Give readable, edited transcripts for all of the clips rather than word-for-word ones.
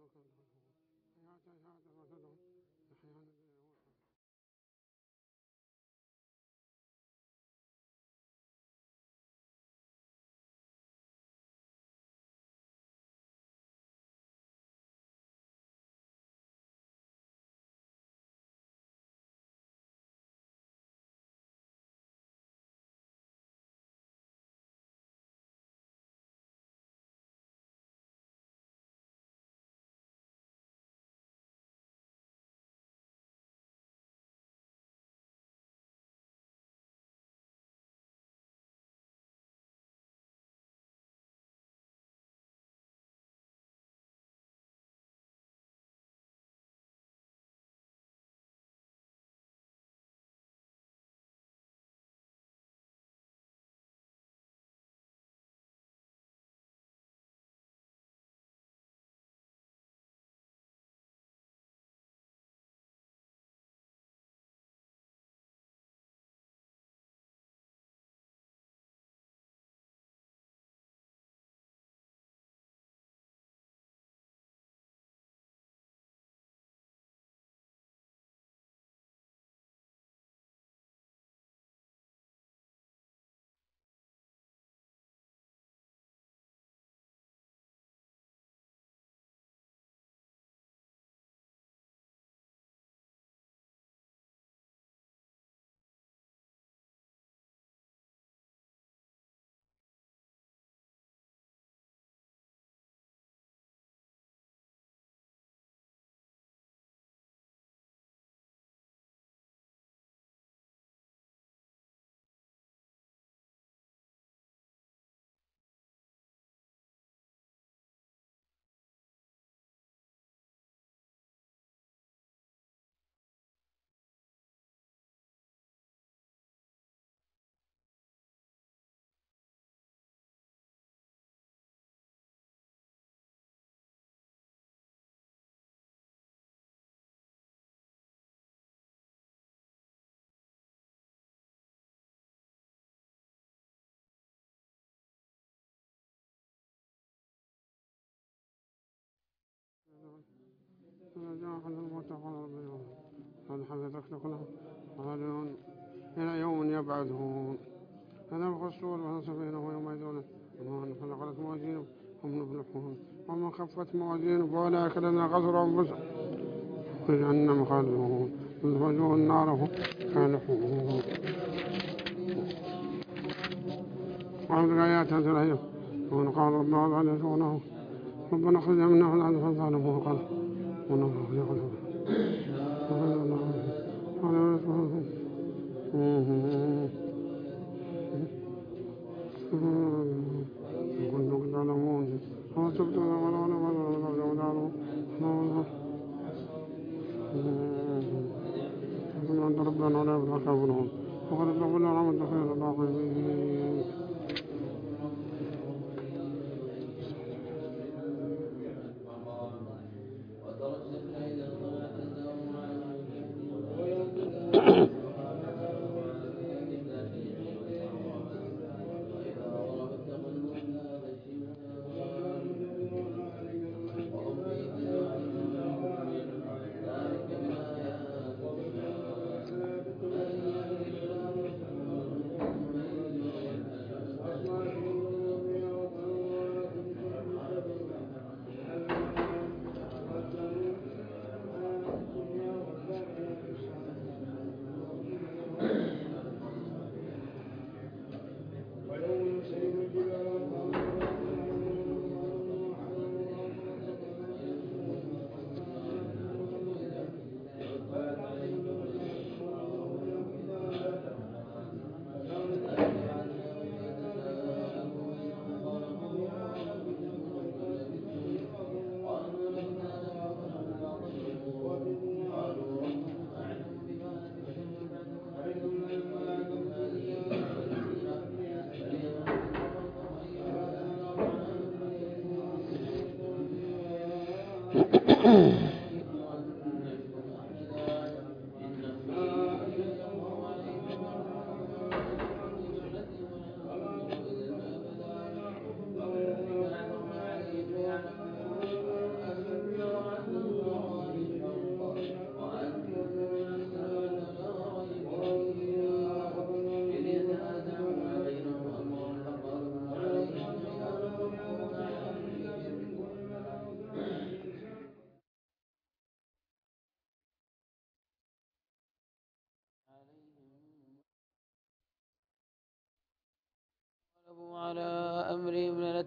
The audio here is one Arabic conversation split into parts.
إلى يوم يبعثون فنفخ الصور ونفخ بينهم يومئذ ومن ثقلت موازينه هم المفلحون ومن خفت موازينه فأولئك الذين خسروا أنفسهم في جهنم خالدون وجوه النار هم كالحون. وعبد الآيات هذه الأيام ومن قال الله عليه شؤونه ربنا خذ منه العذاب فظالمه قال ونفخ في قلبه كنتم تعلمون وتبتون أنت ربنا ولا يبقى كافرون وقد تقولنا رحمة خير الراحمين.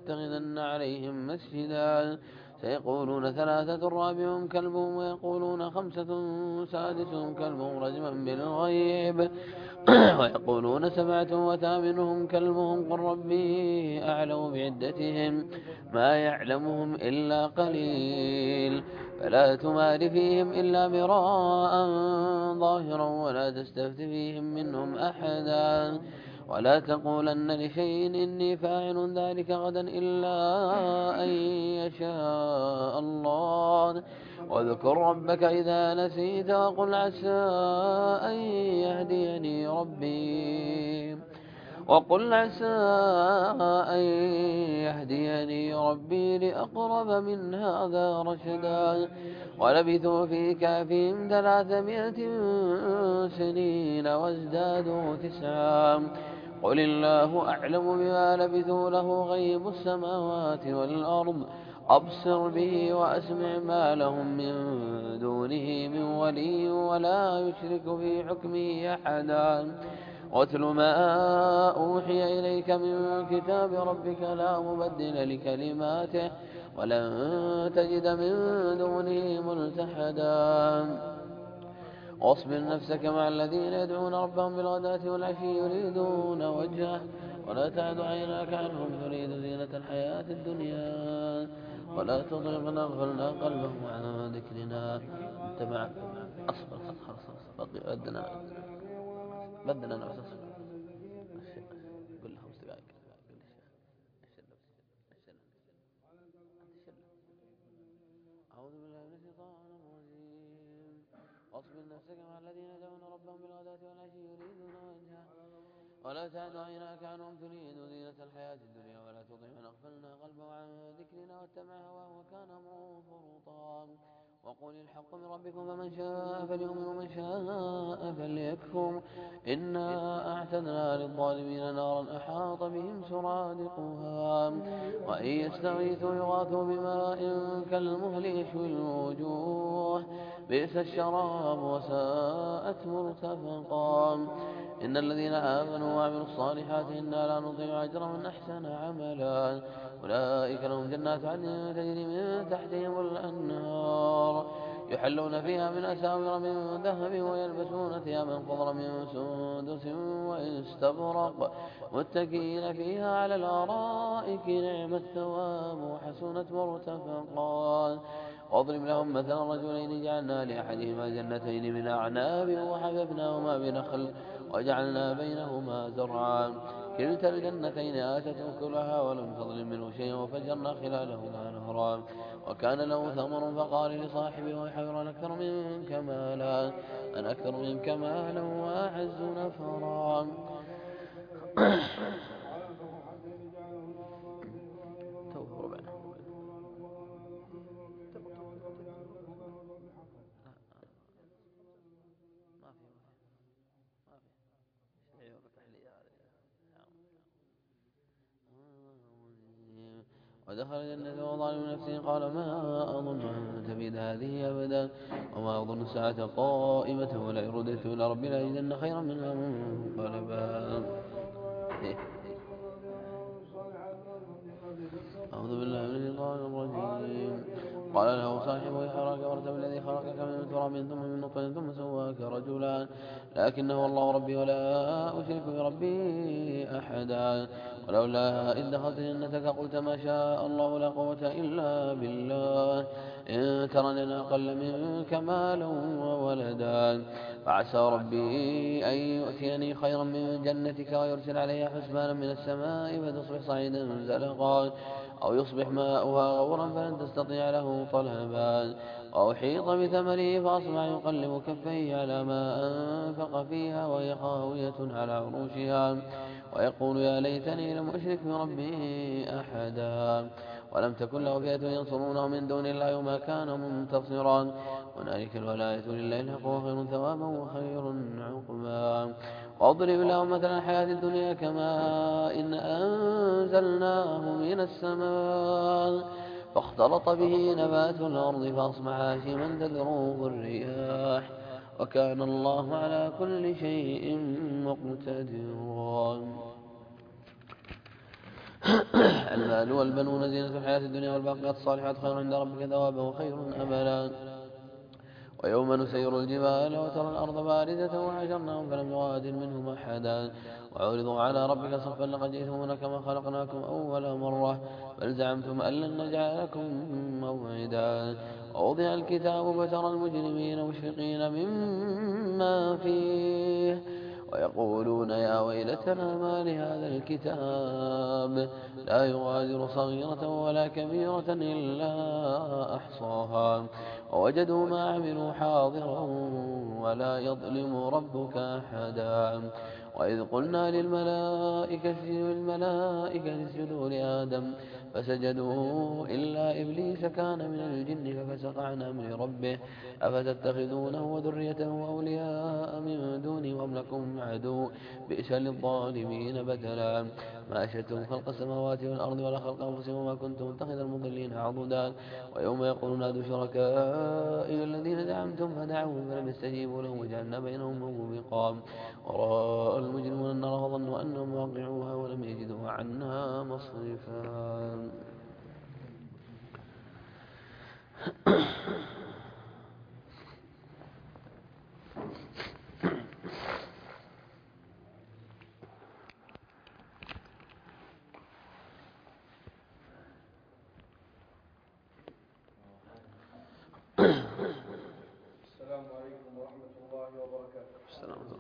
لأتخذن عليهم مسجدا سيقولون ثلاثة رابعهم كلبهم ويقولون خمسة سادسهم كلبهم رجما بالغيب ويقولون سبعة وثامنهم كلبهم قل ربي أعلم بعدتهم ما يعلمهم إلا قليل فلا تمار فيهم إلا مراء ظاهرا ولا تستفت فيهم منهم أحدا ولا تقولن لشيء إني فاعل ذلك غدا إلا أن يشاء الله واذكر ربك إذا نسيت وقل عسى أن يهديني ربي لأقرب من هذا رشدا ولبثوا في كهفهم 300 سنين وازدادوا 9 قل الله أعلم بما لبثوا له غيب السماوات والأرض أبصر به وأسمع ما لهم من دونه من ولي ولا يشرك في حكمه أحدا واتل ما أوحي إليك من كتاب ربك لا مبدل لكلماته ولن تجد من دونه ملتحدا واصبر نفسك مع الذين يدعون ربهم بالغداة والعشي يريدون وجهه ولا تعد عيناك عنهم تريد زينة الحياة الدنيا ولا تطع من أغفلنا قلبه عن ذكرنا اتبع أصبر خلاص بدنا نفس قل له 5 دقائق أعوذ بالله من الشيطان الرجيم واصبر نفسك مع الذين يدعون ربهم بالغداة والعشي يريدون وجهه ولا تعد عيناك عنهم تريد زينة الحياة الدنيا ولا تطع من أغفلنا قلبه عن ذكرنا واتبع هواه وكان أمره فرطا وقل الحق من ربكم فمن شاء فليؤمن ومن شاء فليكفر إنا أعتدنا للظالمين نارا أحاط بهم سرادقها وإن يستغيثوا يغاثوا بماء كالمهل يشوي الوجوه بئس الشراب وساءت مرتفقا إن الذين آمنوا وعملوا الصالحات إنا لا نضيع أجر من أحسن عملا أولئك لهم جنات عدن تجري من تحتهم الأنهار يحلون فيها من أساور من ذهب ويلبسون ثيابا خضرا من سندس واستبرق متكئين فيها على الأرائك نعم الثواب وحسنت مرتفقا واضرب لهم مثلا رجلين جعلنا لأحدهما جنتين من أعناب وحففناهما بنخل وجعلنا بينهما زرعا كلتا الجنتين آتت أكلها ولم تظلم منه شيئا وفجرنا خلالهما نهرا وكان له ثمر فقال لصاحبه ويحير أنا أكثر منك مالا وأعز نفرا ودخل جنته وظالم نفسه قال ما أظن أن تبيد هذه أبدا وما أظن الساعة قائمة ولئن رددت إلى ربي لأجدن خيرا منها منقلبا أعوذ بالله من الشيطان الرجيم قال له صاحبه يحراك وارتب الذي خلقك من تراب ثم من نطفة ثم سواك رجلا لكنه الله ربي ولا أشرك بربي أحدا ولولا إذ دخلت جنتك قلت ما شاء الله لا قوة إلا بالله إن ترني أنا أقل منك مالا وولدا فعسى ربي أن يؤتيني خيرا من جنتك ويرسل عليها حسبانا من السماء فتصبح صعيدا زلقا أو يصبح ماؤها غورا فلن تستطيع له طلبا وأحيط بثمره فأصبح يقلب كفيه على ما أنفق فيها وهي خاوية على عروشها ويقول يا ليتني لم أشرك بربي أحدا ولم تكن له فئة ينصرونه من دون الله وما كان منتصرا هنالك الولاية لله الحق وخير ثوابا وخير عقبا واضرب لهم مثلا الحياة الدنيا كماء إن أنزلناه من السماء فاختلط به نبات الأرض فأصبح هاشما تذروه الرياح وكان الله على كل شيء مقتدرا المال والبنون زينة الحياة الدنيا والباقيات الصالحات خير عند ربك ثوابا وخير أملا ويوم نسير الجبال وترى الأرض باردة وحشرناهم فلم نغادر منهم أحدا وعرضوا على ربك صفا لقد جئتمونا كما خلقناكم أول مرة بل زعمتم أن لن نجعل لكم موعدا ووضع الكتاب فترى المجرمين مشفقين مما فيه ويقولون يا ويلتنا ما لهذا الكتاب لا يغادر صغيرة ولا كبيرة إلا أحصاها ووجدوا ما عملوا حاضرا ولا يظلم ربك أحدا وإذ قلنا للملائكة اسجدوا لآدم فسجدوا إلا إبليس كان من الجن ففسق عن أمر ربه أفتتخذونه وذريته أولياء من دوني وهم لكم عدو بئس للظالمين بدلا ما أشهدتم خلق السماوات والأرض ولا خلق أنفسهم وما كنتم متخذ المضلين عضدا ويوم يقولون نادوا شركائي الذين زعمتم فدعوهم فلم يستجيبوا لهم وجعلنا بينهم موبقا ورأى المجرمون النار وظنوا أنهم واقعوها ولم يجدوا عنها مصرفا. السلام عليكم ورحمة الله وبركاته. السلام عليكم.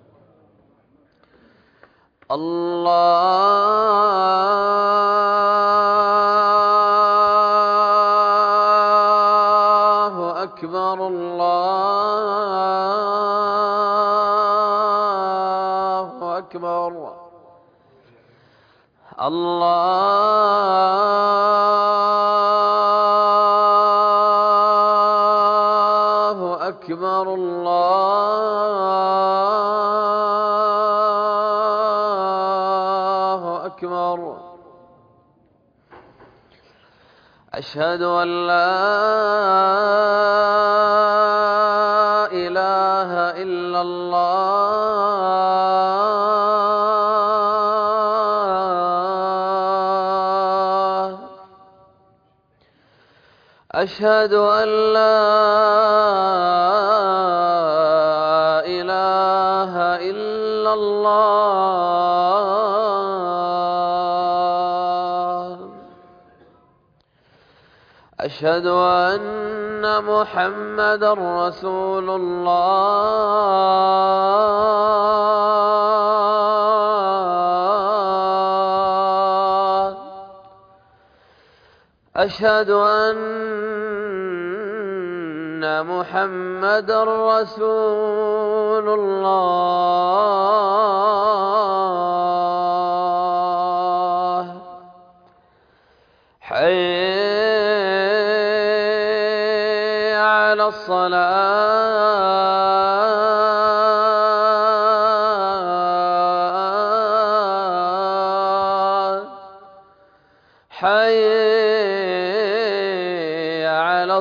الله أكبر الله أكبر الله أكبر الله أكبر أشهد أن لا إله إلا الله أشهد أن لا إله إلا الله أشهد أن محمدا رسول الله أشهد أن محمدا رسول الله حي على الصلاة حي على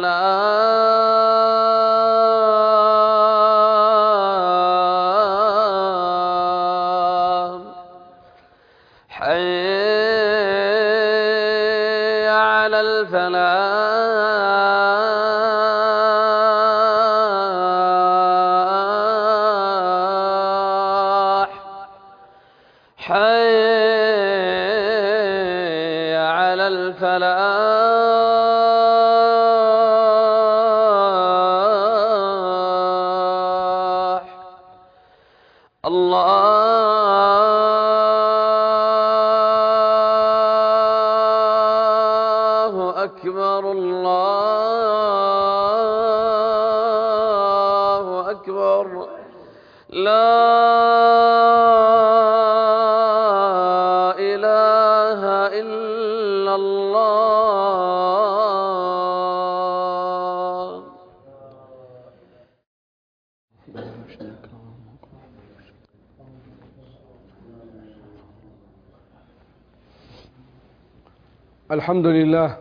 الصلاة حي على الفلاح حي على الفلاح الله أكبر الله أكبر لا إله إلا الله. الحمد لله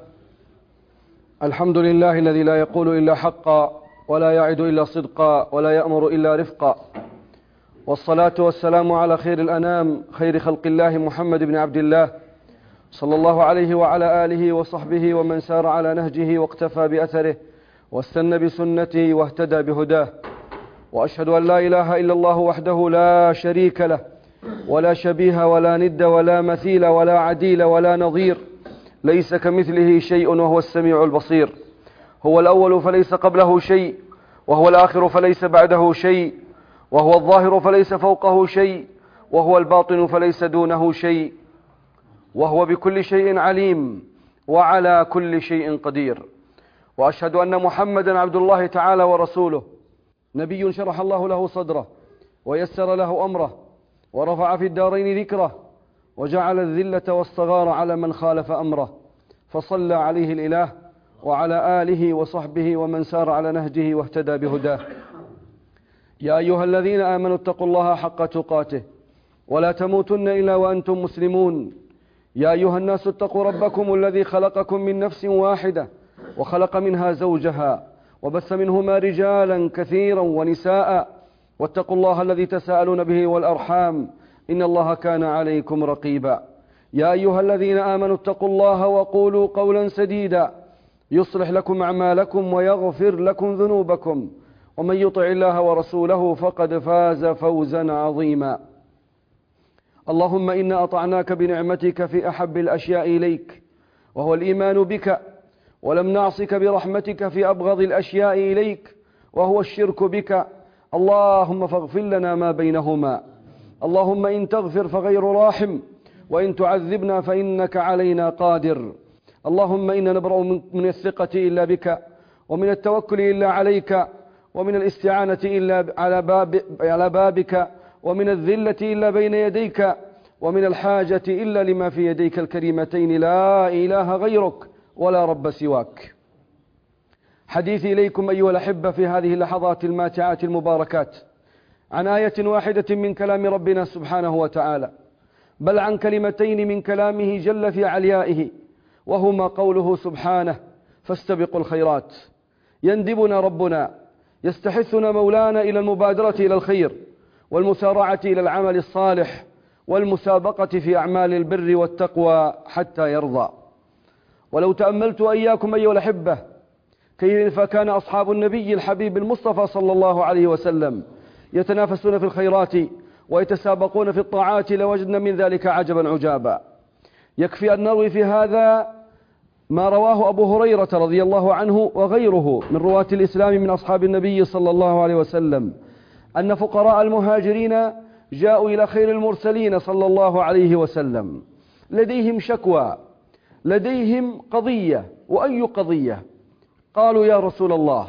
الذي لا يقول إلا حقا ولا يعد إلا صدقا ولا يأمر إلا رفقا، والصلاة والسلام على خير الأنام خير خلق الله محمد بن عبد الله صلى الله عليه وعلى آله وصحبه ومن سار على نهجه واقتفى بأثره واستنى بسنته واهتدى بهداه. وأشهد أن لا إله إلا الله وحده لا شريك له ولا شبيه ولا ند ولا مثيل ولا عديل ولا نظير، ليس كمثله شيء وهو السميع البصير. هو الأول فليس قبله شيء، وهو الآخر فليس بعده شيء، وهو الظاهر فليس فوقه شيء، وهو الباطن فليس دونه شيء، وهو بكل شيء عليم وعلى كل شيء قدير. وأشهد أن محمدا عبد الله تعالى ورسوله، نبي شرح الله له صدره ويسر له أمره ورفع في الدارين ذكره وجعل الذلة والصغار على من خالف أمره، فصلى عليه الإله وعلى آله وصحبه ومن سار على نهجه واهتدى بهداه. يا أيها الذين آمنوا اتقوا الله حق تقاته ولا تموتن إلا وأنتم مسلمون. يا أيها الناس اتقوا ربكم الذي خلقكم من نفس واحدة وخلق منها زوجها وبث منهما رجالا كثيرا ونساء، واتقوا الله الذي تساءلون به والأرحام إن الله كان عليكم رقيبا. يا أيها الذين آمنوا اتقوا الله وقولوا قولا سديدا يصلح لكم أعمالكم ويغفر لكم ذنوبكم، ومن يطع الله ورسوله فقد فاز فوزا عظيما. اللهم إنا أطعناك بنعمتك في أحب الأشياء إليك وهو الإيمان بك، ولم نعصك برحمتك في أبغض الأشياء إليك وهو الشرك بك. اللهم فاغفر لنا ما بينهما. اللهم إن تغفر فغير راحم، وإن تعذبنا فإنك علينا قادر. اللهم إنا نبرأ من الثقة إلا بك، ومن التوكل إلا عليك، ومن الاستعانة إلا على بابك، ومن الذلة إلا بين يديك، ومن الحاجة إلا لما في يديك الكريمتين لا إله غيرك ولا رب سواك. حديثي إليكم أيها الأحبة في هذه اللحظات الماتعات المباركات عن آية واحدة من كلام ربنا سبحانه وتعالى، بل عن كلمتين من كلامه جل في عليائه، وهما قوله سبحانه: فاستبقوا الخيرات. يندبنا ربنا، يستحثنا مولانا إلى المبادرة إلى الخير والمسارعة إلى العمل الصالح والمسابقة في أعمال البر والتقوى حتى يرضى. ولو تأملت إياكم أيها الأحبة كيف كان أصحاب النبي الحبيب المصطفى صلى الله عليه وسلم يتنافسون في الخيرات ويتسابقون في الطاعات، لوجدنا من ذلك عجبا عجابا. يكفي أن نروي في هذا ما رواه أبو هريرة رضي الله عنه وغيره من رواة الإسلام من أصحاب النبي صلى الله عليه وسلم أن فقراء المهاجرين جاءوا إلى خير المرسلين صلى الله عليه وسلم، لديهم شكوى، لديهم قضية. وأي قضية؟ قالوا: يا رسول الله،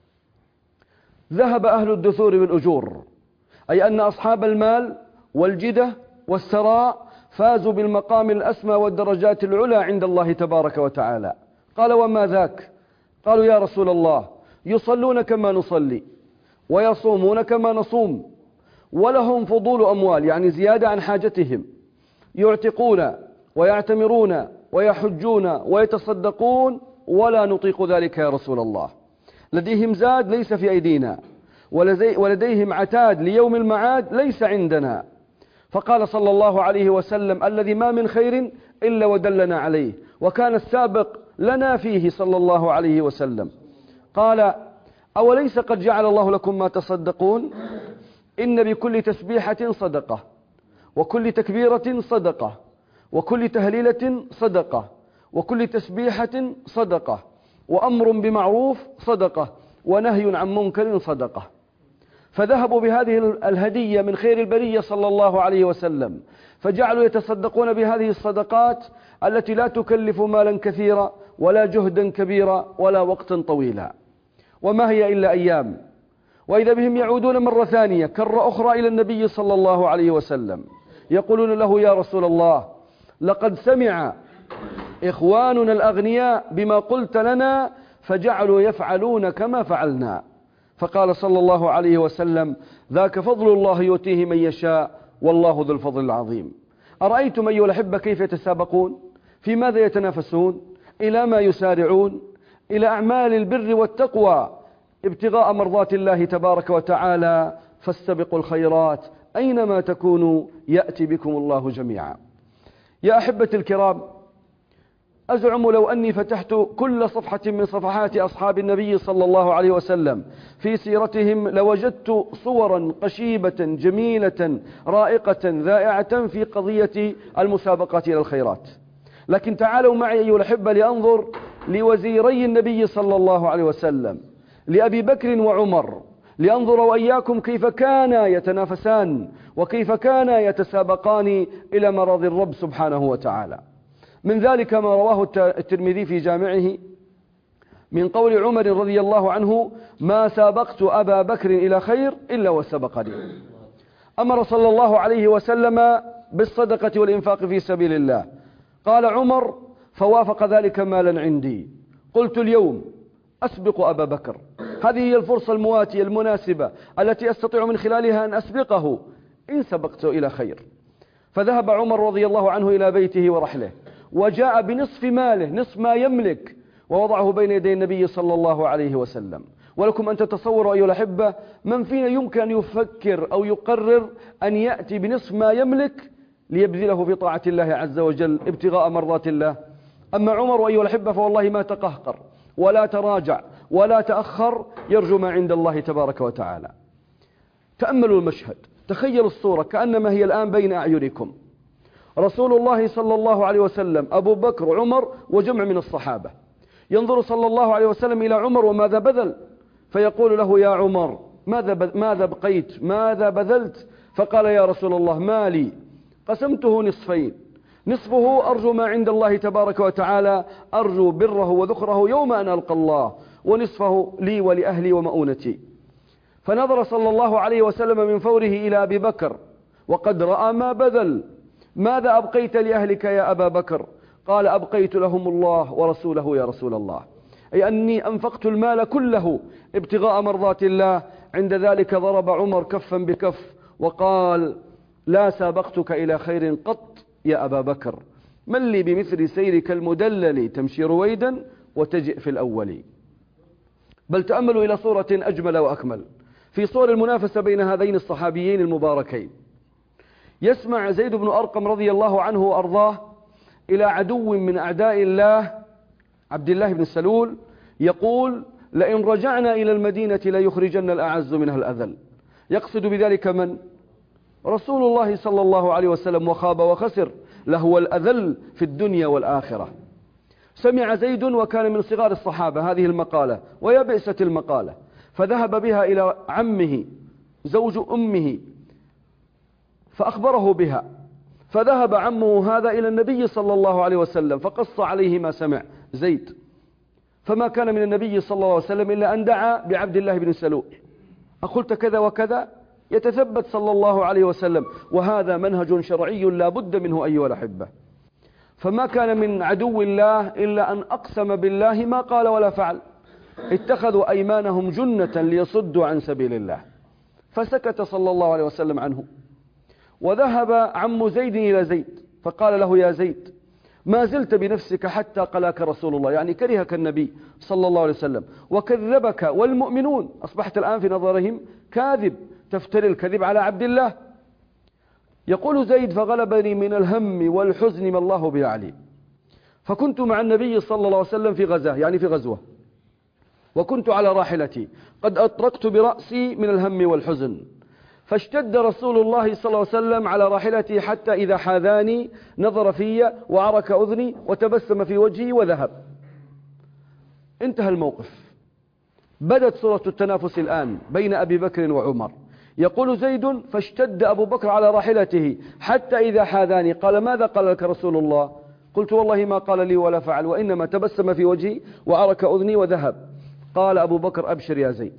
ذهب أهل الدثور بالأجور، أي أن أصحاب المال والجدة والسراء فازوا بالمقام الأسمى والدرجات العلى عند الله تبارك وتعالى. قال: وما ذاك؟ قالوا: يا رسول الله، يصلون كما نصلي ويصومون كما نصوم، ولهم فضول أموال، يعني زيادة عن حاجتهم، يعتقون ويعتمرون ويحجون ويتصدقون، ولا نطيق ذلك يا رسول الله. لديهم زاد ليس في أيدينا، ولديهم عتاد ليوم المعاد ليس عندنا. فقال صلى الله عليه وسلم: الذي ما من خير إلا ودلنا عليه، وكان السابق لنا فيه صلى الله عليه وسلم. قال: أوليس قد جعل الله لكم ما تصدقون؟ إن بكل تسبيحة صدقة، وكل تكبيرة صدقة، وكل تهليلة صدقة، وكل تسبيحة صدقة، وأمر بمعروف صدقة، ونهي عن منكر صدقة. فذهبوا بهذه الهدية من خير البرية صلى الله عليه وسلم، فجعلوا يتصدقون بهذه الصدقات التي لا تكلف مالا كثيرا ولا جهدا كبيرا ولا وقتا طويلا، وما هي إلا أيام. وإذا بهم يعودون مرة ثانية كرة أخرى إلى النبي صلى الله عليه وسلم، يقولون له: يا رسول الله، لقد سمع إخواننا الأغنياء بما قلت لنا فجعلوا يفعلون كما فعلنا. فقال صلى الله عليه وسلم: ذاك فضل الله يؤتيه من يشاء والله ذو الفضل العظيم. أرأيتم أيها الأحبة كيف يتسابقون؟ في ماذا يتنافسون؟ إلى ما يسارعون؟ إلى أعمال البر والتقوى ابتغاء مرضات الله تبارك وتعالى. فاستبقوا الخيرات أينما تكونوا يأتي بكم الله جميعا. يا أحبة الكرام، أزعم لو أني فتحت كل صفحة من صفحات أصحاب النبي صلى الله عليه وسلم في سيرتهم لوجدت صورا قشيبة جميلة رائقة ذائعة في قضية المسابقات إلى الخيرات. لكن تعالوا معي أيها الأحبة لأنظر لوزيري النبي صلى الله عليه وسلم، لأبي بكر وعمر، لأنظر وإياكم كيف كانا يتنافسان وكيف كانا يتسابقان إلى مرض الرب سبحانه وتعالى. من ذلك ما رواه الترمذي في جامعه من قول عمر رضي الله عنه: ما سابقت أبا بكر إلى خير إلا وسبقني. أمر صلى الله عليه وسلم بالصدقة والإنفاق في سبيل الله. قال عمر: فوافق ذلك مالا عندي، قلت اليوم أسبق أبا بكر، هذه هي الفرصة المواتية المناسبة التي أستطيع من خلالها أن أسبقه إن سبقت إلى خير. فذهب عمر رضي الله عنه إلى بيته ورحله، وجاء بنصف ماله، نصف ما يملك، ووضعه بين يدي النبي صلى الله عليه وسلم. ولكم أن تتصوروا أيها الأحبة من فينا يمكن أن يفكر أو يقرر أن يأتي بنصف ما يملك ليبذله في طاعة الله عز وجل ابتغاء مرضات الله. أما عمر أيها الأحبة فوالله ما تقهقر ولا تراجع ولا تأخر، يرجو ما عند الله تبارك وتعالى. تأملوا المشهد، تخيلوا الصورة كأنما هي الآن بين أعينكم. رسول الله صلى الله عليه وسلم، أبو بكر، عمر، وجمع من الصحابة. ينظر صلى الله عليه وسلم إلى عمر وماذا بذل، فيقول له: يا عمر ماذا بقيت، ماذا بذلت؟ فقال: يا رسول الله مالي قسمته نصفين، نصفه أرجو ما عند الله تبارك وتعالى، أرجو بره وذخره يوم أن ألقى الله، ونصفه لي ولأهلي ومؤونتي. فنظر صلى الله عليه وسلم من فوره إلى أبي بكر وقد رأى ما بذل. ماذا أبقيت لأهلك يا أبا بكر؟ قال: أبقيت لهم الله ورسوله يا رسول الله، أي أني أنفقت المال كله ابتغاء مرضات الله. عند ذلك ضرب عمر كفا بكف وقال: لا سابقتك إلى خير قط يا أبا بكر، من لي بمثل سيرك المدلل تمشي رويدا وتجئ في الأول. بل تأملوا إلى صورة أجمل وأكمل في صور المنافسة بين هذين الصحابيين المباركين. يسمع زيد بن أرقم رضي الله عنه وأرضاه إلى عدو من أعداء الله عبد الله بن سلول يقول: لئن رجعنا إلى المدينة ليخرجن الأعز منها الأذل. يقصد بذلك من؟ رسول الله صلى الله عليه وسلم، وخاب وخسر، لهو الأذل في الدنيا والآخرة. سمع زيد وكان من صغار الصحابة هذه المقالة، ويا بئست المقالة، فذهب بها إلى عمه زوج أمه فأخبره بها. فذهب عمه هذا إلى النبي صلى الله عليه وسلم فقص عليه ما سمع زيد. فما كان من النبي صلى الله عليه وسلم إلا أن دعا بعبد الله بن سلول: أقلت كذا وكذا؟ يتثبت صلى الله عليه وسلم، وهذا منهج شرعي لا بد منه أيها الأحبة. فما كان من عدو الله إلا أن أقسم بالله ما قال ولا فعل. اتخذوا أيمانهم جنة ليصدوا عن سبيل الله، فسكت صلى الله عليه وسلم عنه. وذهب عم زيد إلى زيد فقال له: يا زيد، ما زلت بنفسك حتى قلاك رسول الله، يعني كرهك النبي صلى الله عليه وسلم وكذبك، والمؤمنون أصبحت الآن في نظرهم كاذب، تفتري الكذب على عبد الله. يقول زيد: فغلبني من الهم والحزن ما الله به عليم، فكنت مع النبي صلى الله عليه وسلم في غزاه، يعني في غزوة، وكنت على راحلتي قد أطرقت برأسي من الهم والحزن، فاشتد رسول الله صلى الله عليه وسلم على راحلتي حتى إذا حاذاني نظر في وعرك أذني وتبسم في وجهي وذهب. انتهى الموقف. بدت صورة التنافس الآن بين أبي بكر وعمر. يقول زيد: فاشتد أبو بكر على راحلته حتى إذا حاذاني. قال: ماذا قال لك رسول الله؟ قلت: والله ما قال لي ولا فعل، وإنما تبسم في وجهي وعرك أذني وذهب. قال أبو بكر: أبشر يا زيد.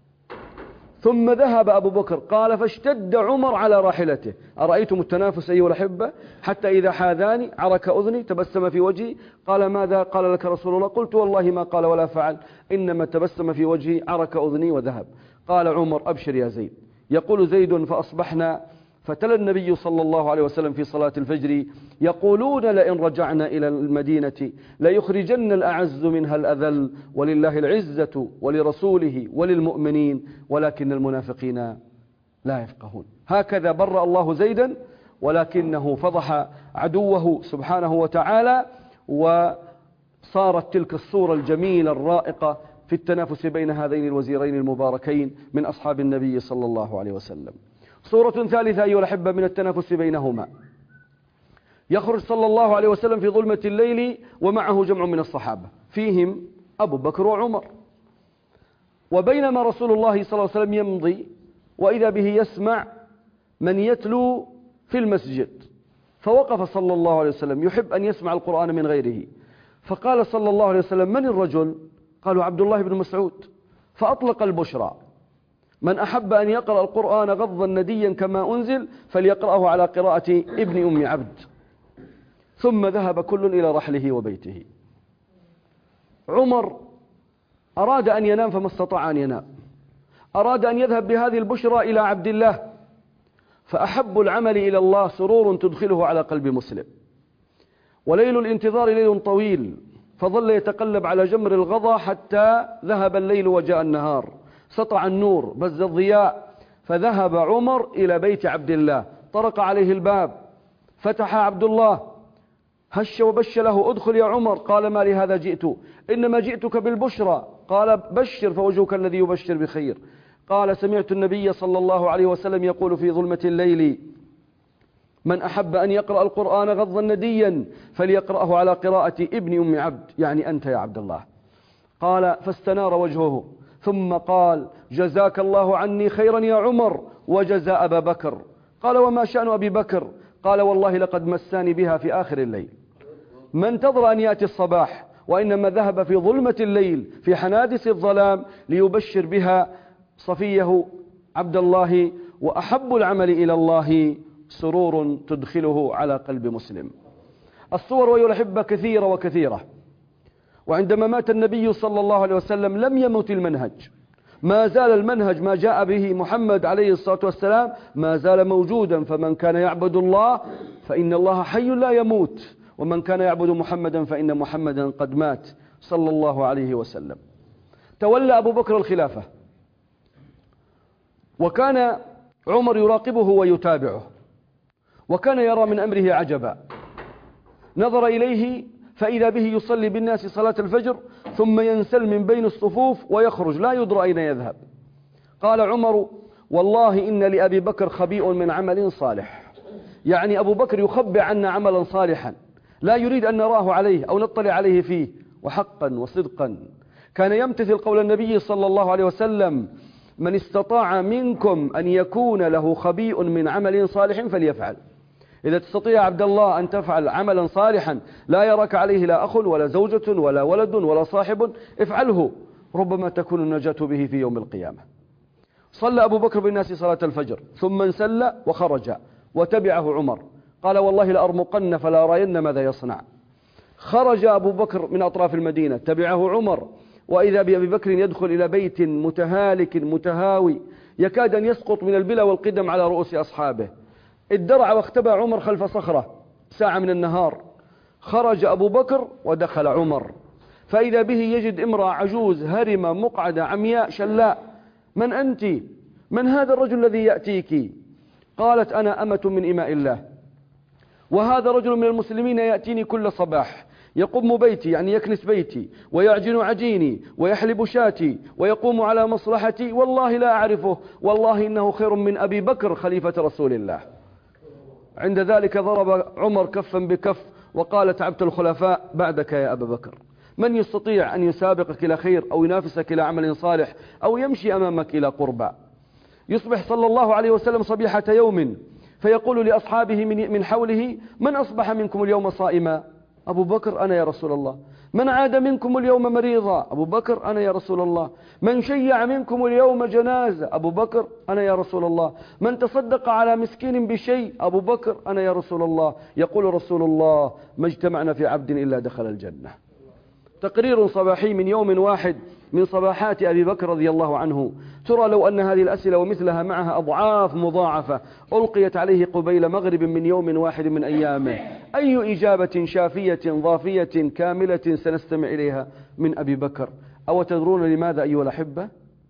ثم ذهب أبو بكر. قال: فاشتد عمر على راحلته. أرأيتم التنافس أيها الأحبة؟ حتى إذا حاذاني عرك أذني تبسم في وجهي. قال: ماذا قال لك رسول الله؟ قلت: والله ما قال ولا فعل، إنما تبسم في وجهي عرك أذني وذهب. قال عمر: أبشر يا زيد. يقول زيد: فأصبحنا فتلا النبي صلى الله عليه وسلم في صلاة الفجر: يقولون لئن رجعنا إلى المدينة ليخرجن الأعز منها الأذل، ولله العزة ولرسوله وللمؤمنين ولكن المنافقين لا يفقهون. هكذا برأ الله زيدا، ولكنه فضح عدوه سبحانه وتعالى، صارت تلك الصورة الجميلة الرائقة في التنافس بين هذين الوزيرين المباركين من أصحاب النبي صلى الله عليه وسلم. صورة ثالثة أيها الأحبة من التنافس بينهما: يخرج صلى الله عليه وسلم في ظلمة الليل ومعه جمع من الصحابة فيهم أبو بكر وعمر، وبينما رسول الله صلى الله عليه وسلم يمضي وإذا به يسمع من يتلو في المسجد، فوقف صلى الله عليه وسلم يحب أن يسمع القرآن من غيره، فقال صلى الله عليه وسلم: من الرجل؟ قالوا: عبد الله بن مسعود. فأطلق البشرى: من أحب أن يقرأ القرآن غضا نديا كما أنزل فليقرأه على قراءة ابن أم عبد. ثم ذهب كل إلى رحله وبيته. عمر أراد أن ينام فما استطاع أن ينام، أراد أن يذهب بهذه البشرى إلى عبد الله، فأحب العمل إلى الله سرور تدخله على قلب مسلم. وليل الانتظار ليل طويل، فظل يتقلب على جمر الغضا حتى ذهب الليل وجاء النهار، سطع النور بز الضياء، فذهب عمر إلى بيت عبد الله، طرق عليه الباب، فتح عبد الله، هش وبش له: ادخل يا عمر. قال: ما لهذا جئت؟ إنما جئتك بالبشرى. قال: بشر فوجهك الذي يبشر بخير. قال: سمعت النبي صلى الله عليه وسلم يقول في ظلمة الليل: من أحب أن يقرأ القرآن غضا نديا فليقرأه على قراءة ابن أم عبد، يعني أنت يا عبد الله. قال: فاستنار وجهه، ثم قال: جزاك الله عني خيرا يا عمر وجزاء أبا بكر. قال: وما شأن أبي بكر؟ قال: والله لقد مساني بها في آخر الليل. ما انتظر أن يأتي الصباح، وإنما ذهب في ظلمة الليل في حنادس الظلام ليبشر بها صفيه عبد الله. وأحب العمل إلى الله سرور تدخله على قلب مسلم. الصور وأيها الأحبة كثيرة وكثيرة. وعندما مات النبي صلى الله عليه وسلم لم يمت المنهج، ما زال المنهج ما جاء به محمد عليه الصلاة والسلام ما زال موجودا. فمن كان يعبد الله فإن الله حي لا يموت، ومن كان يعبد محمدا فإن محمدا قد مات صلى الله عليه وسلم. تولى أبو بكر الخلافة، وكان عمر يراقبه ويتابعه، وكان يرى من أمره عجبا. نظر إليه فإذا به يصلي بالناس صلاة الفجر ثم ينسل من بين الصفوف ويخرج لا يدرى أين يذهب. قال عمر: والله إن لأبي بكر خبيء من عمل صالح، يعني أبو بكر يخبئ عنا عملا صالحا لا يريد أن نراه عليه أو نطلع عليه فيه. وحقا وصدقا كان يمتثل قول النبي صلى الله عليه وسلم: من استطاع منكم أن يكون له خبيء من عمل صالح فليفعل. إذا تستطيع عبد الله أن تفعل عملا صالحا لا يراك عليه لا أخ ولا زوجة ولا ولد ولا صاحب، افعله، ربما تكون النجاة به في يوم القيامة. صلى أبو بكر بالناس صلاة الفجر ثم انسل وخرج وتبعه عمر. قال: والله لأرمقن فلا رأين ماذا يصنع. خرج أبو بكر من أطراف المدينة، تبعه عمر، وإذا بأبي بكر يدخل إلى بيت متهالك متهاوي يكاد أن يسقط من البلا والقدم على رؤوس أصحابه. ادرع واختبأ عمر خلف صخرة ساعة من النهار. خرج أبو بكر ودخل عمر، فإذا به يجد امرأة عجوز هرمة مقعدة عمياء شلاء. من أنت؟ من هذا الرجل الذي يأتيك؟ قالت: أنا أمة من إماء الله، وهذا رجل من المسلمين يأتيني كل صباح، يقوم بيتي يعني يكنس بيتي، ويعجن عجيني، ويحلب شاتي، ويقوم على مصلحتي، والله لا أعرفه، والله إنه خير من أبي بكر خليفة رسول الله. عند ذلك ضرب عمر كفا بكف وقال: تعبت الخلفاء بعدك يا أبا بكر. من يستطيع أن يسابقك إلى خير أو ينافسك إلى عمل صالح أو يمشي أمامك إلى قربى؟ يصبح صلى الله عليه وسلم صبيحة يوم فيقول لأصحابه من حوله: من أصبح منكم اليوم صائما؟ أبو بكر: أنا يا رسول الله. من عاد منكم اليوم مريضا؟ أبو بكر: أنا يا رسول الله. من شيع منكم اليوم جنازة؟ أبو بكر: أنا يا رسول الله. من تصدق على مسكين بشيء؟ أبو بكر: أنا يا رسول الله. يقول رسول الله: ما اجتمعنا في عبد إلا دخل الجنة. تقرير صباحي من يوم واحد من صباحات أبي بكر رضي الله عنه. ترى لو أن هذه الأسئلة ومثلها معها أضعاف مضاعفة ألقيت عليه قبيل مغرب من يوم واحد من أيامه، أي إجابة شافية ضافية كاملة سنستمع إليها من أبي بكر؟ أو تدرون لماذا أيها الأحبة؟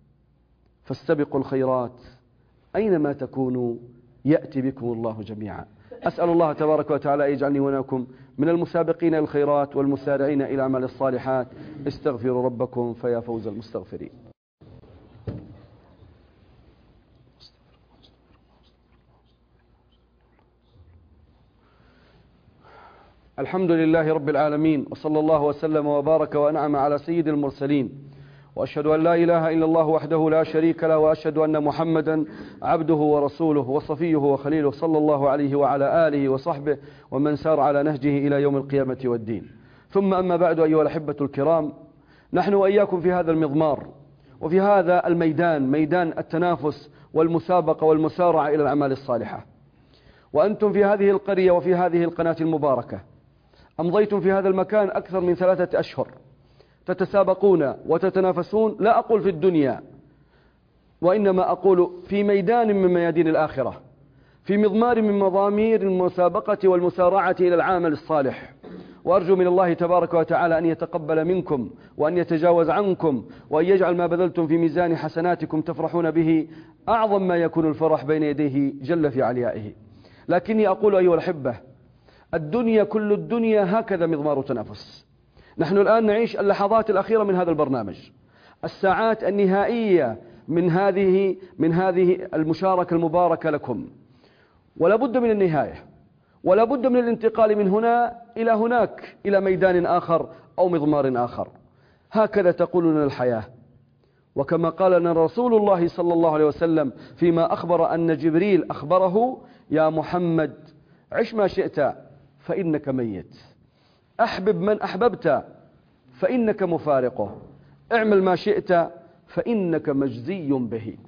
فاستبقوا الخيرات أينما تكونوا يأتي بكم الله جميعا. أسأل الله تبارك وتعالى يجعلني وناكم من المسابقين إلى الخيرات والمسارعين إلى أعمال الصالحات. استغفروا ربكم فيا فوز المستغفرين. الحمد لله رب العالمين، وصلى الله وسلم وبارك وأنعم على سيد المرسلين، وأشهد أن لا إله إلا الله وحده لا شريك له، وأشهد أن محمدا عبده ورسوله وصفيه وخليله، صلى الله عليه وعلى آله وصحبه ومن سار على نهجه إلى يوم القيامة والدين. ثم أما بعد، أيها الأحبة الكرام، نحن وإياكم في هذا المضمار وفي هذا الميدان، ميدان التنافس والمسابقة والمسارعة إلى الأعمال الصالحة. وأنتم في هذه القرية وفي هذه القناة المباركة أمضيتم في هذا المكان أكثر من 3 أشهر تتسابقون وتتنافسون، لا أقول في الدنيا، وإنما أقول في ميدان من ميادين الآخرة، في مضمار من مضامير المسابقة والمسارعة إلى العمل الصالح. وأرجو من الله تبارك وتعالى أن يتقبل منكم وأن يتجاوز عنكم وأن يجعل ما بذلتم في ميزان حسناتكم تفرحون به أعظم ما يكون الفرح بين يديه جل في عليائه. لكني أقول أيها الأحبة، الدنيا كل الدنيا هكذا مضمار تنافس. نحن الآن نعيش اللحظات الأخيرة من هذا البرنامج، الساعات النهائية من هذه المشاركة المباركة لكم، ولا بد من النهاية، ولا بد من الانتقال من هنا إلى هناك، إلى ميدان آخر أو مضمار آخر. هكذا تقول لنا الحياة. وكما قال لنا رسول الله صلى الله عليه وسلم فيما أخبر أن جبريل أخبره: يا محمد عش ما شئت فإنك ميت، أحبب من أحببت فإنك مفارقه، اعمل ما شئت فإنك مجزي به.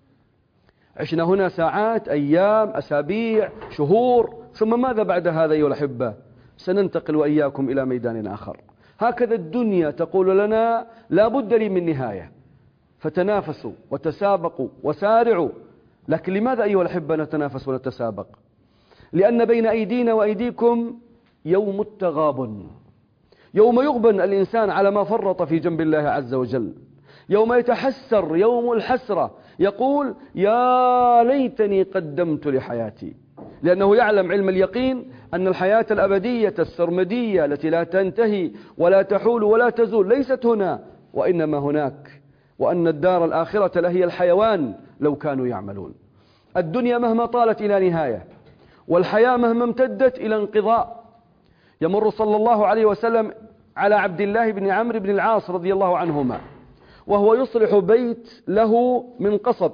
عشنا هنا ساعات، أيام، أسابيع، شهور، ثم ماذا بعد هذا أيها الأحبة؟ سننتقل وإياكم إلى ميدان آخر. هكذا الدنيا تقول لنا لا بد لي من نهاية، فتنافسوا وتسابقوا وسارعوا. لكن لماذا أيها الأحبة نتنافس ونتسابق؟ لأن بين أيدينا وأيديكم يوم التغابن، يوم يغبن الإنسان على ما فرط في جنب الله عز وجل، يوم يتحسر، يوم الحسرة، يقول: يا ليتني قدمت لحياتي. لأنه يعلم علم اليقين أن الحياة الأبدية السرمدية التي لا تنتهي ولا تحول ولا تزول ليست هنا وإنما هناك، وأن الدار الآخرة لهي الحيوان لو كانوا يعملون. الدنيا مهما طالت إلى نهاية، والحياة مهما امتدت إلى انقضاء. يمر صلى الله عليه وسلم على عبد الله بن عمرو بن العاص رضي الله عنهما وهو يصلح بيت له من قصب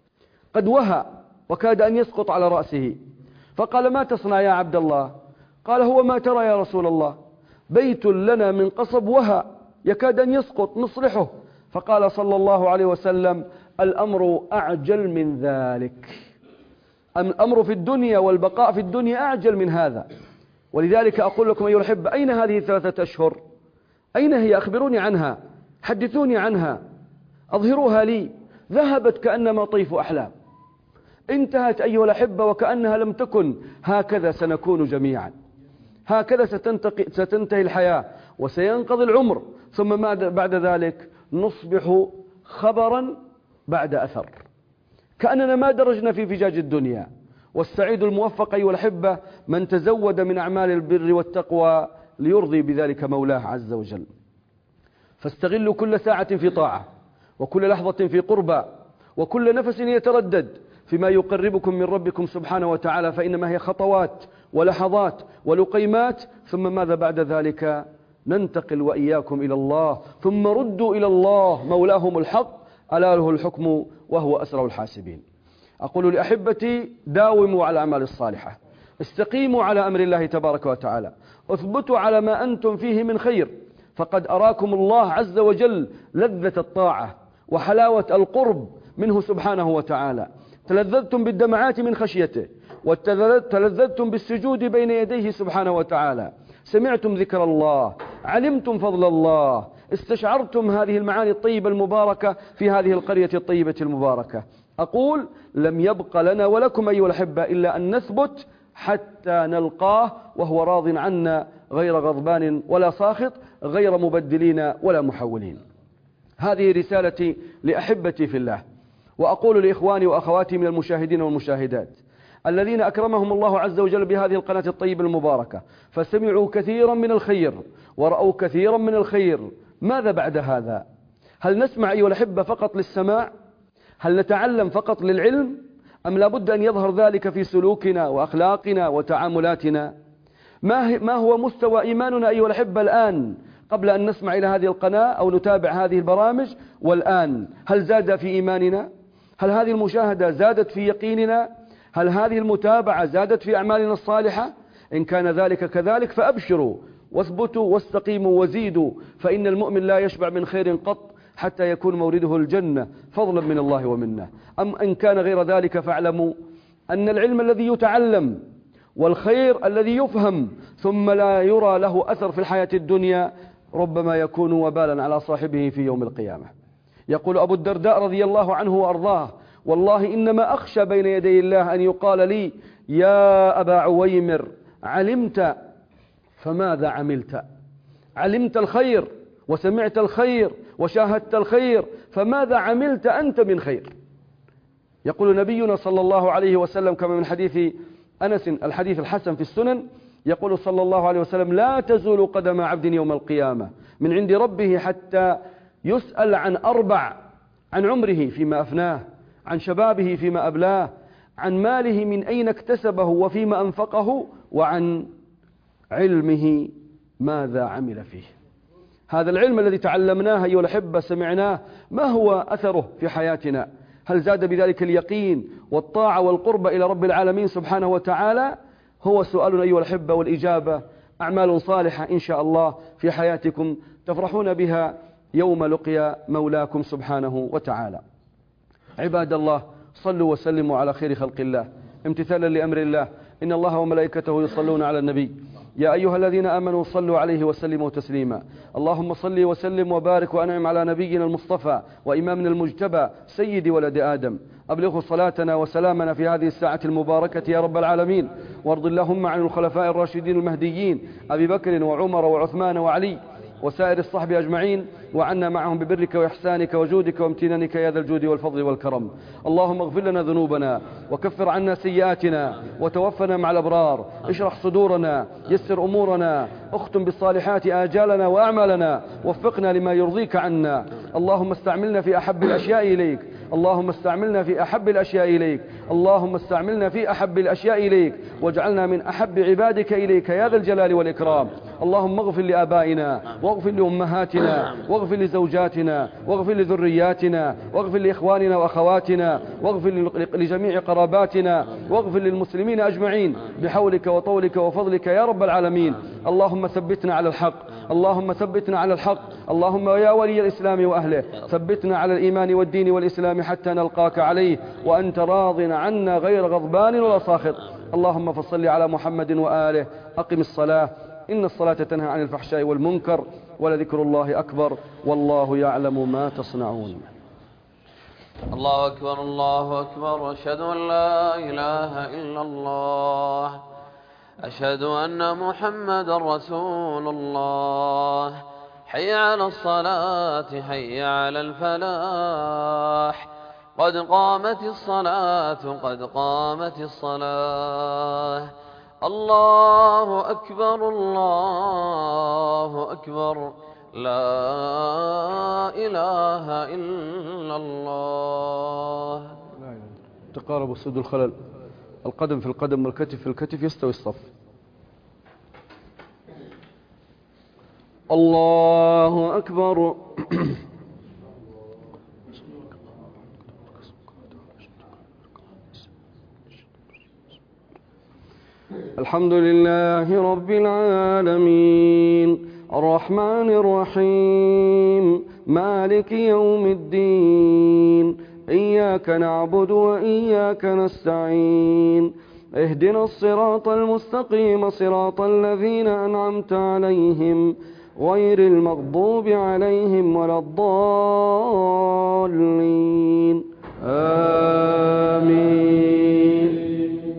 قد وهى وكاد أن يسقط على رأسه، فقال: ما تصنع يا عبد الله؟ قال: هو ما ترى يا رسول الله، بيت لنا من قصب وهى يكاد أن يسقط، نصلحه. فقال صلى الله عليه وسلم: الأمر أعجل من ذلك. الأمر في الدنيا والبقاء في الدنيا أعجل من هذا. ولذلك أقول لكم أيها الأحبة، أين هذه 3 أشهر؟ أين هي؟ أخبروني عنها، حدثوني عنها، أظهروها لي. ذهبت كأنما طيف أحلام، انتهت أيها الأحبة وكأنها لم تكن. هكذا سنكون جميعا، هكذا ستنتهي الحياة وسينقضي العمر، ثم بعد ذلك نصبح خبرا بعد أثر، كأننا ما درجنا في فجاج الدنيا. والسعيد الموفق أيها الأحبة من تزود من أعمال البر والتقوى ليرضي بذلك مولاه عز وجل. فاستغلوا كل ساعة في طاعة، وكل لحظة في قربى، وكل نفس يتردد فيما يقربكم من ربكم سبحانه وتعالى، فإنما هي خطوات ولحظات ولقيمات، ثم ماذا بعد ذلك؟ ننتقل وإياكم إلى الله، ثم ردوا إلى الله مولاهم الحق، ألا له الحكم وهو أسرع الحاسبين. أقول لأحبتي: داوموا على الأعمال الصالحة، استقيموا على أمر الله تبارك وتعالى، اثبتوا على ما أنتم فيه من خير، فقد أراكم الله عز وجل لذة الطاعة وحلاوة القرب منه سبحانه وتعالى. تلذذتم بالدمعات من خشيته، وتلذذتم بالسجود بين يديه سبحانه وتعالى، سمعتم ذكر الله، علمتم فضل الله، استشعرتم هذه المعاني الطيبة المباركة في هذه القرية الطيبة المباركة. أقول: لم يبق لنا ولكم أيها الأحبة إلا أن نثبت حتى نلقاه وهو راض عنا، غير غضبان ولا ساخط، غير مبدلين ولا محولين. هذه رسالتي لأحبتي في الله. وأقول لإخواني وأخواتي من المشاهدين والمشاهدات: الذين أكرمهم الله عز وجل بهذه القناة الطيبة المباركة، فسمعوا كثيرا من الخير ورأوا كثيرا من الخير. ماذا بعد هذا؟ هل نسمع أيها الأحبة فقط للسماع؟ هل نتعلم فقط للعلم؟ أم لابد أن يظهر ذلك في سلوكنا وأخلاقنا وتعاملاتنا؟ ما هو مستوى إيماننا أيها الأحبة الآن قبل أن نسمع إلى هذه القناة أو نتابع هذه البرامج؟ والآن هل زاد في إيماننا؟ هل هذه المشاهدة زادت في يقيننا؟ هل هذه المتابعة زادت في أعمالنا الصالحة؟ إن كان ذلك كذلك فأبشروا واثبتوا واستقيموا وزيدوا، فإن المؤمن لا يشبع من خير قط حتى يكون مورده الجنة فضلا من الله ومنه. أم إن كان غير ذلك فاعلموا أن العلم الذي يتعلم والخير الذي يفهم ثم لا يرى له أثر في الحياة الدنيا ربما يكون وبالا على صاحبه في يوم القيامة. يقول أبو الدرداء رضي الله عنه وأرضاه: والله إنما أخشى بين يدي الله أن يقال لي يا أبا عويمر علمت فماذا عملت؟ علمت الخير وسمعت الخير وشاهدت الخير، فماذا عملت أنت من خير؟ يقول نبينا صلى الله عليه وسلم كما من حديث أنس الحديث الحسن في السنن، يقول صلى الله عليه وسلم: لا تزول قدم عبد يوم القيامة من عند ربه حتى يسأل عن أربع: عن عمره فيما أفناه، عن شبابه فيما أبلاه، عن ماله من أين اكتسبه وفيما أنفقه، وعن علمه ماذا عمل فيه. هذا العلم الذي تعلمناه أيها الأحبة سمعناه، ما هو أثره في حياتنا؟ هل زاد بذلك اليقين والطاعة والقرب إلى رب العالمين سبحانه وتعالى؟ هو سؤال أيها الأحبة، والإجابة أعمال صالحة إن شاء الله في حياتكم تفرحون بها يوم لقيا مولاكم سبحانه وتعالى. عباد الله، صلوا وسلموا على خير خلق الله امتثالا لأمر الله. إن الله وملائكته يصلون على النبي يا أيها الذين آمنوا صلوا عليه وسلموا تسليما. اللهم صل وسلم وبارك وأنعم على نبينا المصطفى وإمامنا المجتبى سيد ولد آدم. أبلغوا صلاتنا وسلامنا في هذه الساعة المباركة يا رب العالمين، وارض اللهم عن الخلفاء الراشدين المهديين أبي بكر وعمر وعثمان وعلي وسائر الصحب أجمعين، وعنا معهم ببرك وإحسانك وجودك وامتنانك يا ذا الجود والفضل والكرم. اللهم اغفر لنا ذنوبنا وكفر عنا سيئاتنا وتوفنا مع الأبرار، اشرح صدورنا، يسر أمورنا، اختم بالصالحات آجالنا وأعمالنا، وفقنا لما يرضيك عنا. اللهم استعملنا في أحب الأشياء إليك، اللهم استعملنا في أحب الأشياء إليك، اللهم استعملنا في أحب الأشياء إليك، واجعلنا من أحب عبادك إليك يا ذا الجلال والإكرام. اللهم اغفر لآبائنا واغفر لأمهاتنا واغفر لزوجاتنا واغفر لذرياتنا واغفر لإخواننا وأخواتنا واغفر لجميع قراباتنا واغفر للمسلمين أجمعين بحولك وطولك وفضلك يا رب العالمين. اللهم ثبتنا على الحق، اللهم ثبتنا على الحق، اللهم يا ولي الإسلام وأهله ثبتنا على الإيمان والدين والإسلام حتى نلقاك عليه وأنت راض عنا غير غضبان ولا ساخط. اللهم فصل على محمد وآله. أقم الصلاة، إن الصلاة تنهى عن الفحشاء والمنكر، ولذكر الله أكبر، والله يعلم ما تصنعون. الله أكبر الله أكبر، وأشهد أن لا إله إلا الله، أشهد أن محمد رسول الله. حي على الصلاة، حي على الفلاح، قد قامت الصلاة، قد قامت الصلاة. الله أكبر الله أكبر، لا إله إلا الله. تقارب الصد الخلل، القدم في القدم والكتف في الكتف، يستوي الصف. الله أكبر. الحمد لله رب العالمين، الرحمن الرحيم، مالك يوم الدين، إياك نعبد وإياك نستعين، اهدنا الصراط المستقيم، صراط الذين أنعمت عليهم غير المغضوب عليهم ولا الضالين، آمين.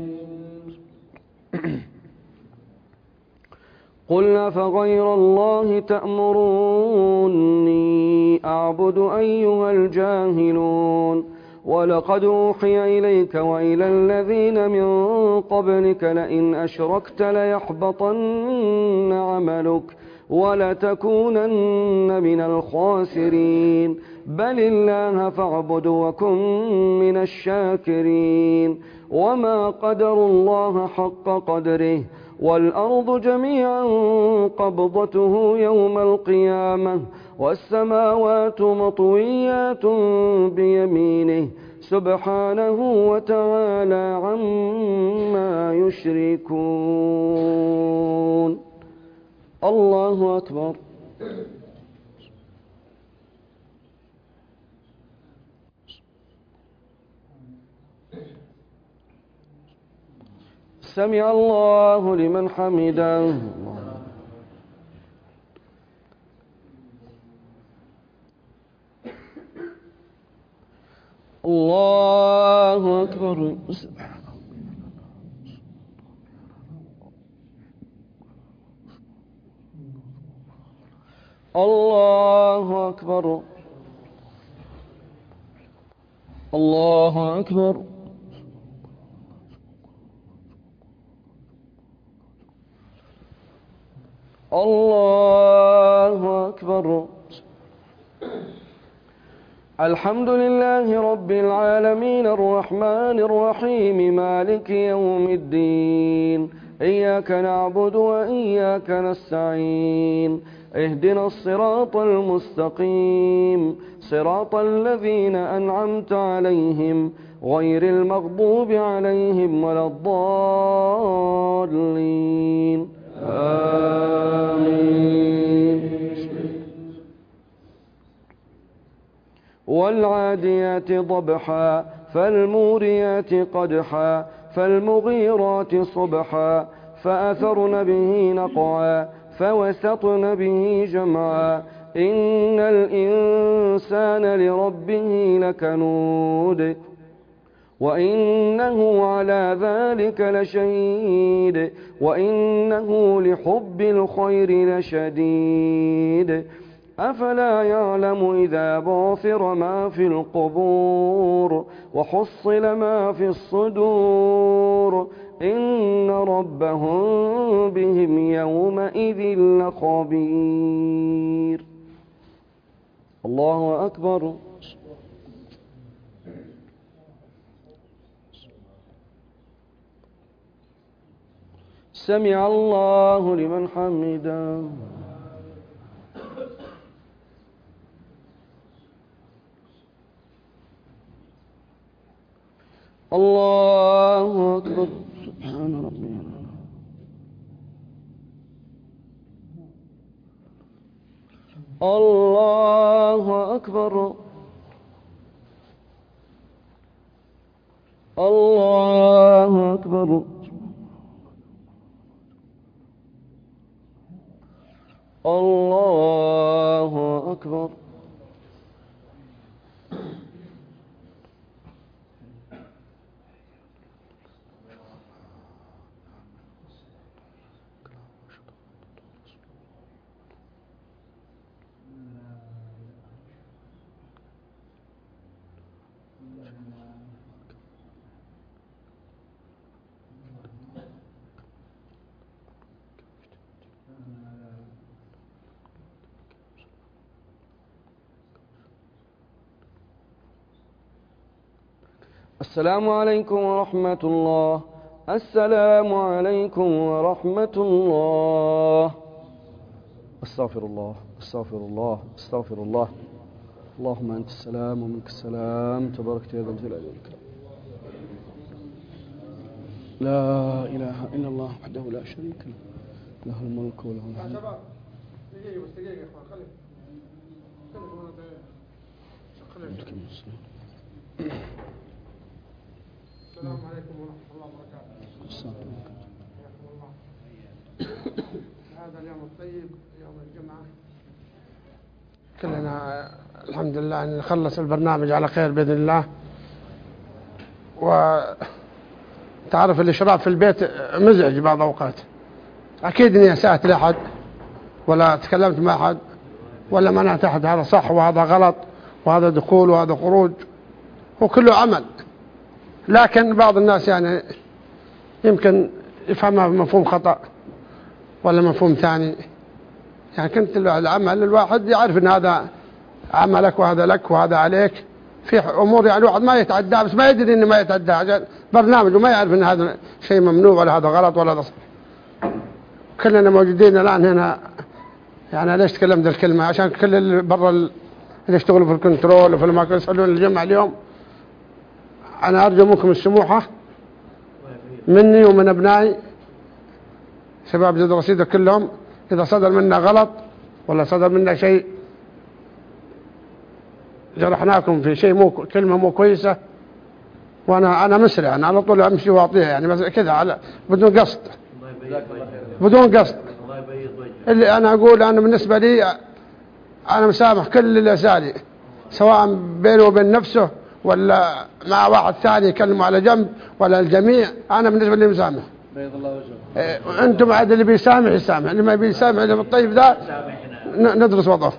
قل أفغير الله تأمروني أعبد أيها الجاهلون ولقد أوحي إليك وإلى الذين من قبلك لئن أشركت ليحبطن عملك ولتكونن من الخاسرين بل الله فاعبد وكن من الشاكرين وما قدروا الله حق قدره والأرض جميعا قبضته يوم القيامة والسماوات مطويات بيمينه سبحانه وتعالى عما يشركون. الله أكبر. سمع الله لمن حمده. الله أكبر. الله أكبر. الله أكبر. الله أكبر. الحمد لله رب العالمين الرحمن الرحيم مالك يوم الدين إياك نعبد وإياك نستعين اهدنا الصراط المستقيم صراط الذين أنعمت عليهم غير المغضوب عليهم ولا الضالين آمين. والعاديات ضبحا فالموريات قدحا فالمغيرات صبحا فأثرن به نقعا فوسطن به جمعا إن الإنسان لربه لكنود وإنه على ذلك لشهيد وإنه لحب الخير لشديد أفلا يعلم إذا بعثر ما في القبور وحصل ما في الصدور إن ربهم بهم يومئذ لخبير. الله أكبر. سمع الله لمن حمده. الله أكبر. سبحان ربي. الله أكبر. الله أكبر. الله أكبر. السلام عليكم ورحمة الله. السلام عليكم ورحمة الله. استغفر الله استغفر الله استغفر الله. اللهم أنت السلام ومنك السلام تبارك يا ذا الجلال والإكرام. لا إله إلا الله وحده لا شريك له له الملك وله الحمد. دقيقة السلام عليكم ورحمة الله وبركاته. حياكم الله. هذا اليوم الطيب يوم الجمعة كلنا الحمد لله أن نخلص البرنامج على خير بإذن الله. وتعرف الإشراف في البيت مزعج بعض أوقات. أكيد إني أسأت لأحد ولا تكلمت مع أحد ولا منعت أحد، هذا صح وهذا غلط وهذا دخول وهذا خروج وكله عمل. لكن بعض الناس يعني يمكن يفهمها بمفهوم خطأ ولا مفهوم ثاني. يعني كنت العمل الواحد يعرف ان هذا عملك وهذا لك وهذا عليك، في امور يعني الواحد ما يتعدى، بس ما يدري انه ما يتعدى عشان برنامج، وما يعرف ان هذا شيء ممنوع ولا هذا غلط ولا هذا صح. كلنا موجودين الان هنا، يعني ليش تكلمت الكلمه؟ عشان كل اللي برا اللي يشتغلوا في الكنترول وفي الماكل يسألون الجمعة اليوم. انا ارجو منكم السموحه مني ومن ابنائي شباب جد رصيده كلهم، اذا صدر منا غلط ولا صدر منا شيء جرحناكم في شيء مو كلمه مو كويسه، وانا مسرع، انا على طول امشي واعطيها يعني بس كذا على بدون قصد، بدون قصد. اللي انا اقول انا بالنسبه لي انا مسامح كل اللي سالي، سواء بينه وبين نفسه ولا مع واحد ثاني يكلمه على جنب ولا الجميع، انا بالنسبه لي مسامح. بيض الله وجهه. انتم عاد اللي بيسامح يسامح، اللي ما بيسامح اللي بالطيب ذا ندرس وضعه.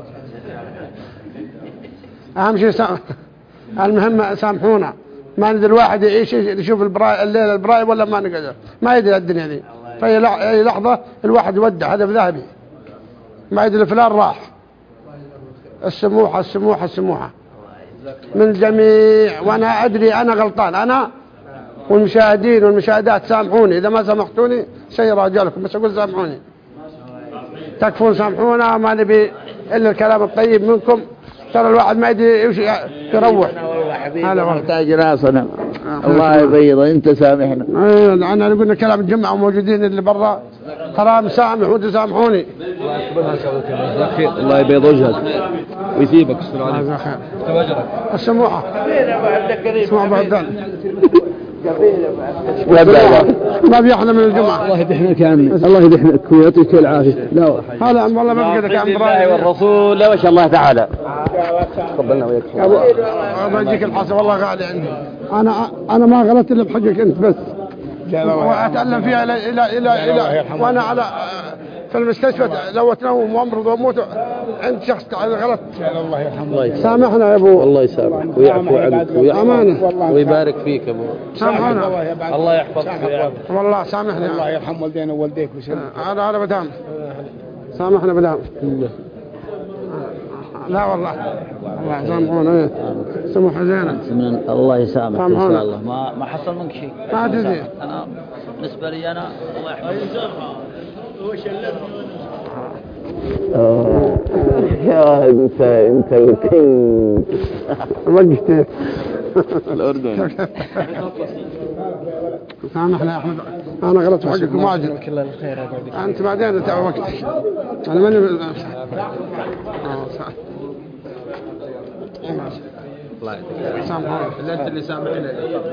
اهم شيء المهم سامحونا، ما ندري الواحد يعيش يشوف الليله البرايب ولا ما نقدر، ما يدري الدنيا دي. في اي لحظه الواحد يودع هدف ذهبي، ما يدري فلان راح. السموحه السموحه السموحه من الجميع، وانا ادري انا غلطان، انا والمشاهدين والمشاهدات سامحوني اذا ما سامحتوني شيء راجلكم، بس اقول سامحوني تكفون سامحونا، ما نبي الا الكلام الطيب منكم. ترى الواحد ما يدري يروح. هلا محتاج راسنا. الله يبيضه، انت سامحنا. انا قلنا كلام الجمعه وموجودين اللي برا، ترى مسامح وانتم سامحوني. الله يبيض وجهك ويثيبك. السموحه اسمع بعدين ما بيحنا من الجمعة. الله يدحنك يا عمي، الله يدحنك ويعطيك العافية. لا هلا والله ما بقدر كان براي والرسول لا ما شاء الله تعالى. تفضلنا وياك. الله يجيك الحسن والله غالي عندي. انا ما غلطت الا بحقك انت بس، واتألم فيها الى وانا على في المستشفى لو اتنوم وامرض واموت عند شخص غلط. الله يرحمه. سامحنا يا ابو. الله يسامحك ويعفو عنك ويبارك فيك ابو. سامحنا. الله يحفظك والله سامحنا. الله يرحم والدينا ووالديك وسلم. هذا بدام سامحنا بدام. لا والله الله سامحونا. سموحة زينة. الله يسامحك ان سامحونا. شاء الله. ما حصل منك شيء. ما تدري. انا بالنسبه لي انا الله يحفظك. يا انت الكينج. وقتي الأردن. سامحنا يا أحمد، أنا غلط في حقك وماجد. أنت بعدين أنت وقتك. أنا ماني سامحنا. أنت اللي سامحنا.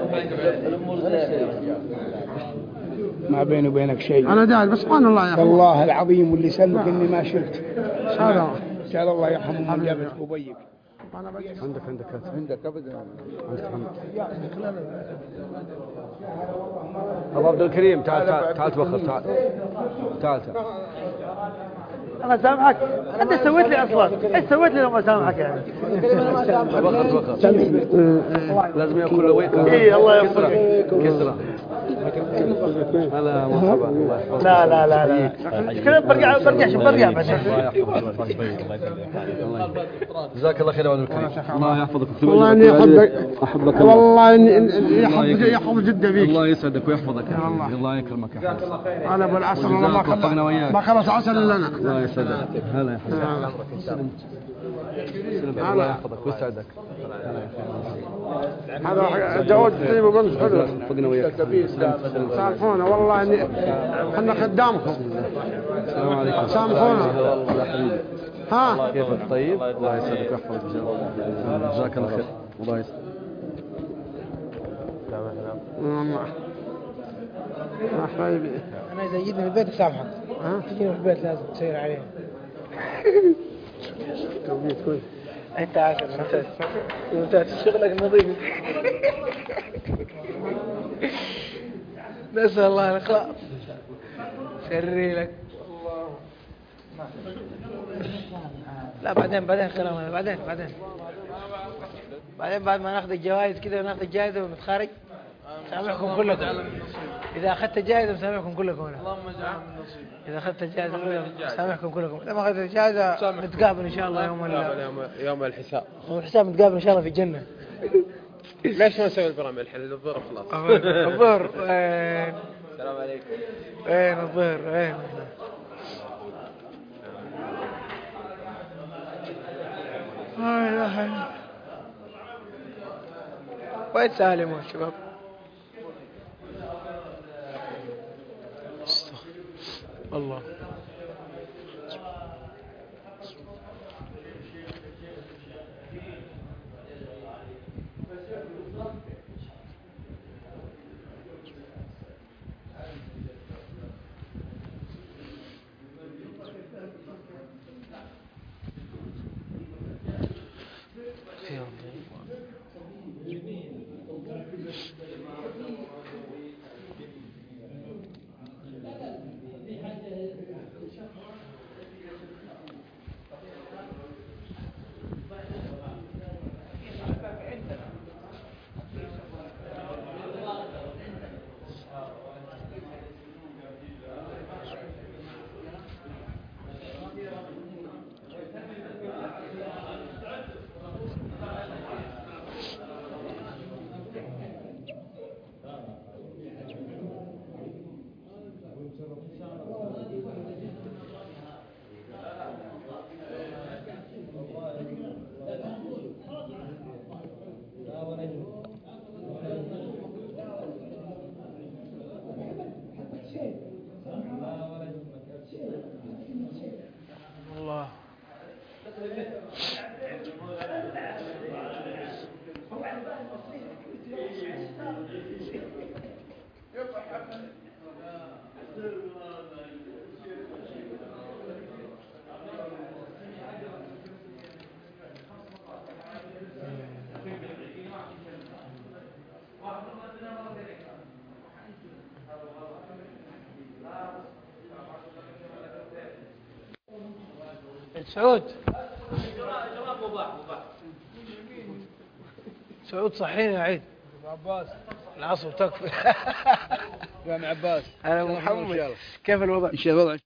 ما بيني وبينك شيء. أنا داعي بس سبحان الله يا أخي. والله العظيم واللي سلمك إني ما شرت. هذا قال الله يرحمه من جابك وبيك. عندك أبدا. أبو عبد الكريم تعال تبخر تعال. أنا سامحك. أنت سويت لي أصلا. إيش سويت لي لما سامحك يعني؟ تبخر. لازم يأكل ويك. إيه الله يغفر. كسرة. هلا مرحبا. لا. كذا برجع بعدين. جزاك الله خير يا عبد الكريم. الله يحفظك. والله إني أحبك. والله إني يحفظ جدا فيك. الله يسعدك ويحفظك. الله يكرمك يا حبيبي. أنا بالعسل والله ما خلص عسل إلا أنا. الله يسعدك. هلا يا حبيبي. سلم الله يحفظك ويسعدك. هذا جواد طيب وبنت حلو. فقنا وياك. سامحونا والله إني احنا خدامكم. السلام عليكم. سامحونا. ها كيفك طيب؟ الله يسعدك ويحفظك. جزاك الله خير. الله يسعدك. حبيبي أنا إذا جيتني في البيت سامحك. تجيني في البيت لازم تسير عليه. أنت عاشر ممتاز شغلك نظيف. نسأل الله الإخلاص. شري لك. لا بعدين كلامنا بعدين. بعدين بعد ما ناخذ الجوائز كذا وناخذ الجائزة ونتخارج سامحكم كلكم. إذا أخذت الجائزة مسامحكم كلكم هنا. اللهم اجعلنا من نصيب. إذا أخذت الجائزة مسامحكم كلكم. إذا ما أخذت الجائزة نتقابل إن شاء الله يوم الحساب. الحساب نتقابل إن شاء الله في الجنة. ليش ما نسوي البرامج الحين؟ الظهر خلاص. الظهر. السلام عليكم. وين الظهر؟ وين؟ وين سالم والشباب؟ الله. الله. سعود سعود صحيني يا عيد. عباس العصر تكفي. يا عم عباس أنا محمد. كيف الوضع؟ ايش الوضع؟